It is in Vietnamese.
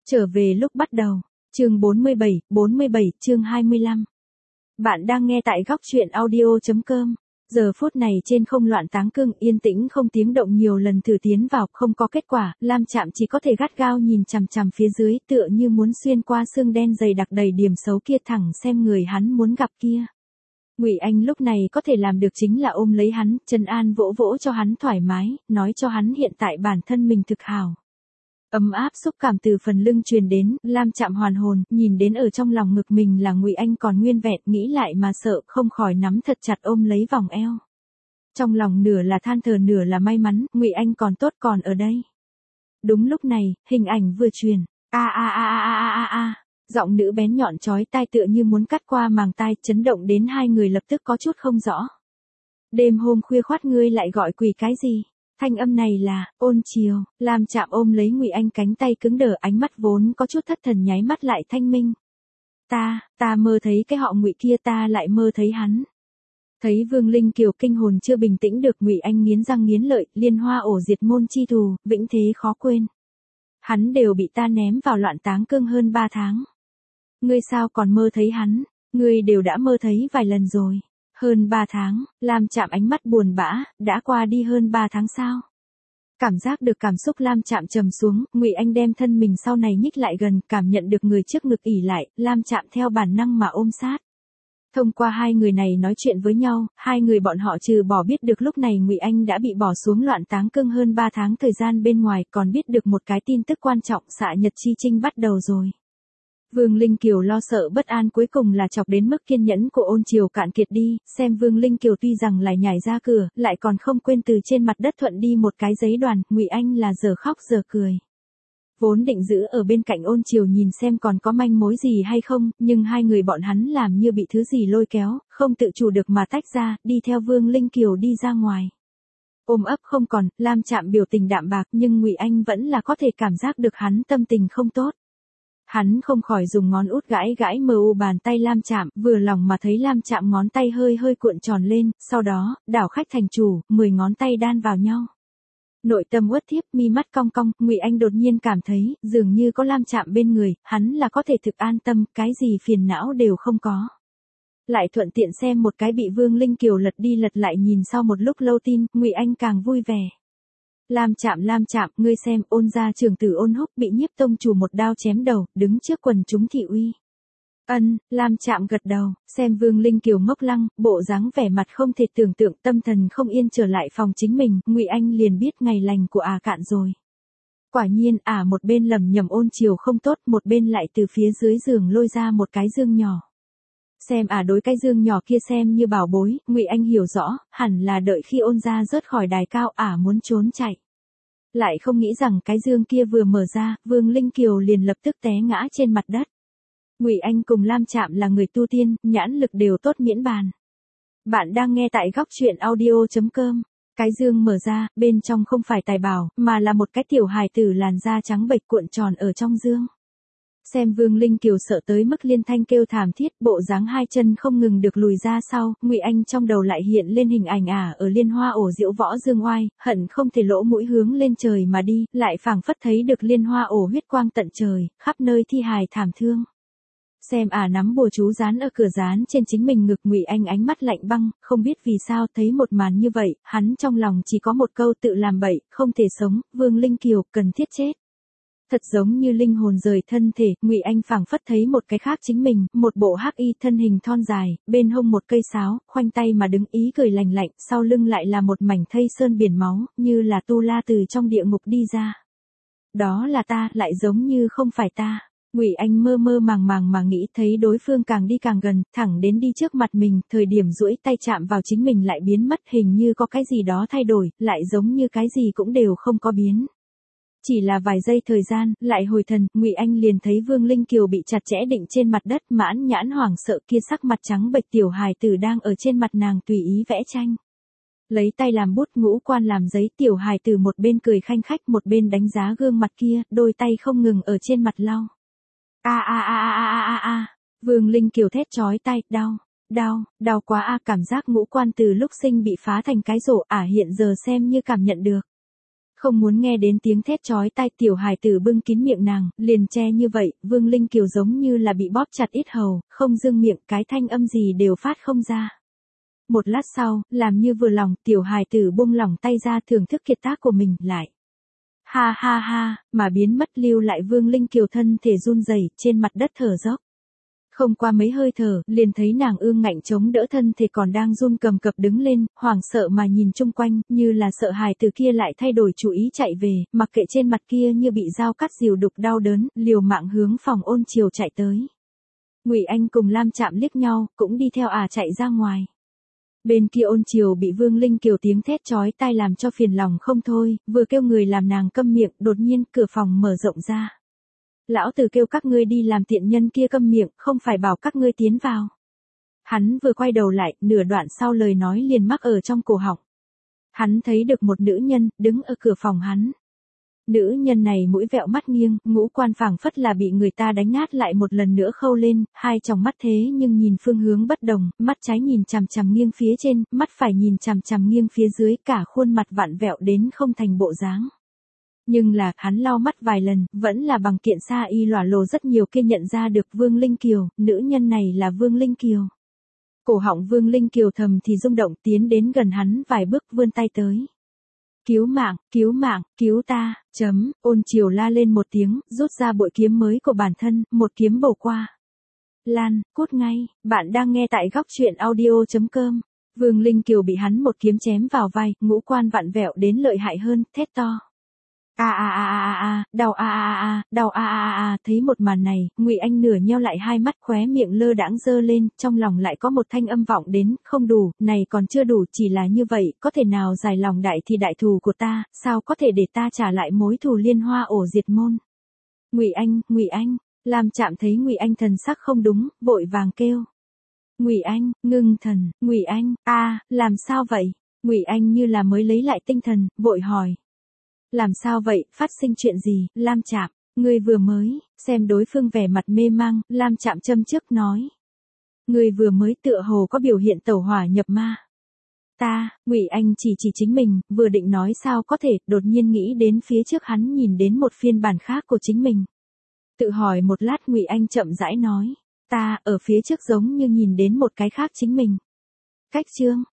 Trở về lúc bắt đầu. Chương 47, chương 25. Bạn đang nghe tại góc truyện audio.com. Giờ phút này trên không loạn táng cưng, yên tĩnh không tiếng động, nhiều lần thử tiến vào, không có kết quả, Lam Trạm chỉ có thể gắt gao nhìn chằm chằm phía dưới, tựa như muốn xuyên qua xương đen dày đặc đầy điểm xấu kia thẳng xem người hắn muốn gặp kia. Ngụy Anh lúc này có thể làm được chính là ôm lấy hắn, trấn an vỗ vỗ cho hắn thoải mái, nói cho hắn hiện tại bản thân mình thực hảo. Ấm áp xúc cảm từ phần lưng truyền đến, Lam Trạm hoàn hồn, nhìn đến ở trong lòng ngực mình là Ngụy Anh còn nguyên vẹn, nghĩ lại mà sợ, không khỏi nắm thật chặt ôm lấy vòng eo. Trong lòng nửa là than thở nửa là may mắn, Ngụy Anh còn tốt còn ở đây. Đúng lúc này, hình ảnh vừa truyền, giọng nữ bén nhọn chói tai tựa như muốn cắt qua màng tai, chấn động đến hai người lập tức có chút không rõ. Đêm hôm khuya khoắt ngươi lại gọi quỷ cái gì? Thanh âm này là Ôn Chiều. Lam Trạm ôm lấy Ngụy Anh, cánh tay cứng đờ, ánh mắt vốn có chút thất thần nháy mắt lại thanh minh. Ta mơ thấy cái họ Ngụy kia, ta lại mơ thấy hắn. Thấy Vương Linh Kiều kinh hồn chưa bình tĩnh được, Ngụy Anh nghiến răng nghiến lợi, liên hoa ổ diệt môn chi thù, vĩnh thế khó quên. Hắn đều bị ta ném vào loạn táng cương hơn 3 tháng. Ngươi sao còn mơ thấy hắn? Ngươi đều đã mơ thấy vài lần rồi. Hơn 3 tháng, Lam Trạm ánh mắt buồn bã, đã qua đi hơn 3 tháng sao? Cảm giác được cảm xúc Lam Trạm trầm xuống, Ngụy Anh đem thân mình sau này nhích lại gần, cảm nhận được người trước ngực ỉ lại, Lam Trạm theo bản năng mà ôm sát. Thông qua hai người này nói chuyện với nhau, hai người bọn họ trừ bỏ biết được lúc này Ngụy Anh đã bị bỏ xuống loạn táng cương hơn 3 tháng thời gian bên ngoài, còn biết được một cái tin tức quan trọng, xạ nhật chi trinh bắt đầu rồi. Vương Linh Kiều lo sợ bất an cuối cùng là chọc đến mức kiên nhẫn của Ôn Chiều cạn kiệt đi, xem Vương Linh Kiều tuy rằng lại nhảy ra cửa, lại còn không quên từ trên mặt đất thuận đi một cái giấy đoàn, Ngụy Anh là giờ khóc giờ cười. Vốn định giữ ở bên cạnh Ôn Chiều nhìn xem còn có manh mối gì hay không, nhưng hai người bọn hắn làm như bị thứ gì lôi kéo, không tự chủ được mà tách ra, đi theo Vương Linh Kiều đi ra ngoài. Ôm ấp không còn, Lam Trạm biểu tình đạm bạc, nhưng Ngụy Anh vẫn là có thể cảm giác được hắn tâm tình không tốt. Hắn không khỏi dùng ngón út gãi gãi mờ u bàn tay Lam Trạm, vừa lòng mà thấy Lam Trạm ngón tay hơi hơi cuộn tròn lên, sau đó, đảo khách thành chủ, 10 ngón tay đan vào nhau. Nội tâm uất thiếp, mi mắt cong cong, Ngụy Anh đột nhiên cảm thấy, dường như có Lam Trạm bên người, hắn là có thể thực an tâm, cái gì phiền não đều không có. Lại thuận tiện xem một cái bị Vương Linh Kiều lật đi lật lại nhìn sau một lúc lâu tin, Ngụy Anh càng vui vẻ. Lam Trạm, ngươi xem, Ôn gia trưởng tử Ôn Húc bị Nhiếp tông chủ một đao chém đầu, đứng trước quần chúng thị uy. Lam Trạm gật đầu, xem Vương Linh Kiều ngốc lăng, bộ dáng vẻ mặt không thể tưởng tượng, tâm thần không yên trở lại phòng chính mình, Ngụy Anh liền biết ngày lành của cạn rồi. Quả nhiên, một bên lầm nhầm Ôn Chiều không tốt, một bên lại từ phía dưới giường lôi ra một cái dương nhỏ. Xem đối cái dương nhỏ kia xem như bảo bối, Ngụy Anh hiểu rõ, hẳn là đợi khi Ôn gia rớt khỏi đài cao, muốn trốn chạy. Lại không nghĩ rằng cái dương kia vừa mở ra, Vương Linh Kiều liền lập tức té ngã trên mặt đất. Ngụy Anh cùng Lam Trạm là người tu tiên, nhãn lực đều tốt miễn bàn. Bạn đang nghe tại góc truyện audio.com. Cái dương mở ra, bên trong không phải tài bảo, mà là một cái tiểu hài tử làn da trắng bệch cuộn tròn ở trong dương. Xem Vương Linh Kiều sợ tới mức liên thanh kêu thảm thiết, bộ dáng hai chân không ngừng được lùi ra sau, Ngụy Anh trong đầu lại hiện lên hình ảnh ở liên hoa ổ diễu võ dương oai, hận không thể lỗ mũi hướng lên trời mà đi, lại phảng phất thấy được liên hoa ổ huyết quang tận trời, khắp nơi thi hài thảm thương. Xem nắm bùa chú dán ở cửa dán trên chính mình ngực, Ngụy Anh ánh mắt lạnh băng, không biết vì sao thấy một màn như vậy, hắn trong lòng chỉ có một câu tự làm bậy, không thể sống, Vương Linh Kiều cần thiết chết. Thật giống như linh hồn rời thân thể, Ngụy Anh phảng phất thấy một cái khác chính mình, một bộ hắc y thân hình thon dài, bên hông một cây sáo, khoanh tay mà đứng ý cười lành lạnh, sau lưng lại là một mảnh thây sơn biển máu, như là tu la từ trong địa ngục đi ra. Đó là ta, lại giống như không phải ta. Ngụy Anh mơ mơ màng màng mà nghĩ, thấy đối phương càng đi càng gần, thẳng đến đi trước mặt mình, thời điểm duỗi tay chạm vào chính mình lại biến mất, hình như có cái gì đó thay đổi, lại giống như cái gì cũng đều không có biến. Chỉ là vài giây thời gian, lại hồi thần, Ngụy Anh liền thấy Vương Linh Kiều bị chặt chẽ định trên mặt đất, mãn nhãn hoảng sợ kia sắc mặt trắng bệch tiểu hài tử đang ở trên mặt nàng tùy ý vẽ tranh. Lấy tay làm bút, ngũ quan làm giấy, tiểu hài tử một bên cười khanh khách, một bên đánh giá gương mặt kia, đôi tay không ngừng ở trên mặt lau. Vương Linh Kiều thét chói tai, đau quá cảm giác ngũ quan từ lúc sinh bị phá thành cái rổ, hiện giờ xem như cảm nhận được. Không muốn nghe đến tiếng thét chói tai, tiểu hài tử bưng kín miệng nàng, liền che như vậy, Vương Linh Kiều giống như là bị bóp chặt yết hầu, không dương miệng, cái thanh âm gì đều phát không ra. Một lát sau, làm như vừa lòng, tiểu hài tử buông lỏng tay ra thưởng thức kiệt tác của mình, lại. Ha ha ha, mà biến mất, lưu lại Vương Linh Kiều thân thể run rẩy trên mặt đất thở dốc. Không qua mấy hơi thở, liền thấy nàng ương ngạnh chống đỡ thân thể còn đang run cầm cập đứng lên, hoảng sợ mà nhìn chung quanh, như là sợ hài từ kia lại thay đổi chủ ý chạy về, mặc kệ trên mặt kia như bị dao cắt dìu đục đau đớn, liều mạng hướng phòng Ôn Chiều chạy tới. Ngụy Anh cùng Lam Trạm liếc nhau, cũng đi theo chạy ra ngoài. Bên kia Ôn Chiều bị Vương Linh Kiều tiếng thét chói tai làm cho phiền lòng không thôi, vừa kêu người làm nàng câm miệng, đột nhiên cửa phòng mở rộng ra. Lão tử kêu các ngươi đi làm, tiện nhân kia câm miệng, không phải bảo các ngươi tiến vào. Hắn vừa quay đầu lại, nửa đoạn sau lời nói liền mắc ở trong cổ họng. Hắn thấy được một nữ nhân, đứng ở cửa phòng hắn. Nữ nhân này mũi vẹo mắt nghiêng, ngũ quan phảng phất là bị người ta đánh nát lại một lần nữa khâu lên, hai tròng mắt thế nhưng nhìn phương hướng bất đồng, mắt trái nhìn chằm chằm nghiêng phía trên, mắt phải nhìn chằm chằm nghiêng phía dưới, cả khuôn mặt vặn vẹo đến không thành bộ dáng. Nhưng là, hắn lau mắt vài lần, vẫn là bằng kiện sa y lòa lồ rất nhiều kia nhận ra được Vương Linh Kiều, nữ nhân này là Vương Linh Kiều. Cổ họng Vương Linh Kiều thầm thì rung động, tiến đến gần hắn vài bước, vươn tay tới. Cứu mạng, cứu ta, Ôn Chiều la lên một tiếng, rút ra bội kiếm mới của bản thân, một kiếm bổ qua. Lan, cút ngay, bạn đang nghe tại góc truyện audio.com. Vương Linh Kiều bị hắn một kiếm chém vào vai, ngũ quan vặn vẹo đến lợi hại hơn, thét to. Đau thấy một màn này, Ngụy Anh nửa nheo lại hai mắt, khóe miệng lơ đãng giơ lên, trong lòng lại có một thanh âm vọng đến, không đủ, này còn chưa đủ, chỉ là như vậy, có thể nào giải lòng đại thì đại thù của ta, sao có thể để ta trả lại mối thù Liên Hoa ổ diệt môn. Ngụy Anh, Lam Trạm thấy Ngụy Anh thần sắc không đúng, vội vàng kêu. Ngụy Anh, ngưng thần, Ngụy Anh, làm sao vậy? Ngụy Anh như là mới lấy lại tinh thần, vội hỏi. Làm sao vậy, phát sinh chuyện gì, Lam Trạm, ngươi vừa mới, xem đối phương vẻ mặt mê mang, Lam Trạm châm trước nói. Ngươi vừa mới tựa hồ có biểu hiện tẩu hỏa nhập ma. Ngụy Anh chỉ chính mình, vừa định nói sao có thể, đột nhiên nghĩ đến phía trước hắn nhìn đến một phiên bản khác của chính mình. Tự hỏi một lát, Ngụy Anh chậm rãi nói. Ở phía trước giống như nhìn đến một cái khác chính mình. Cách chương,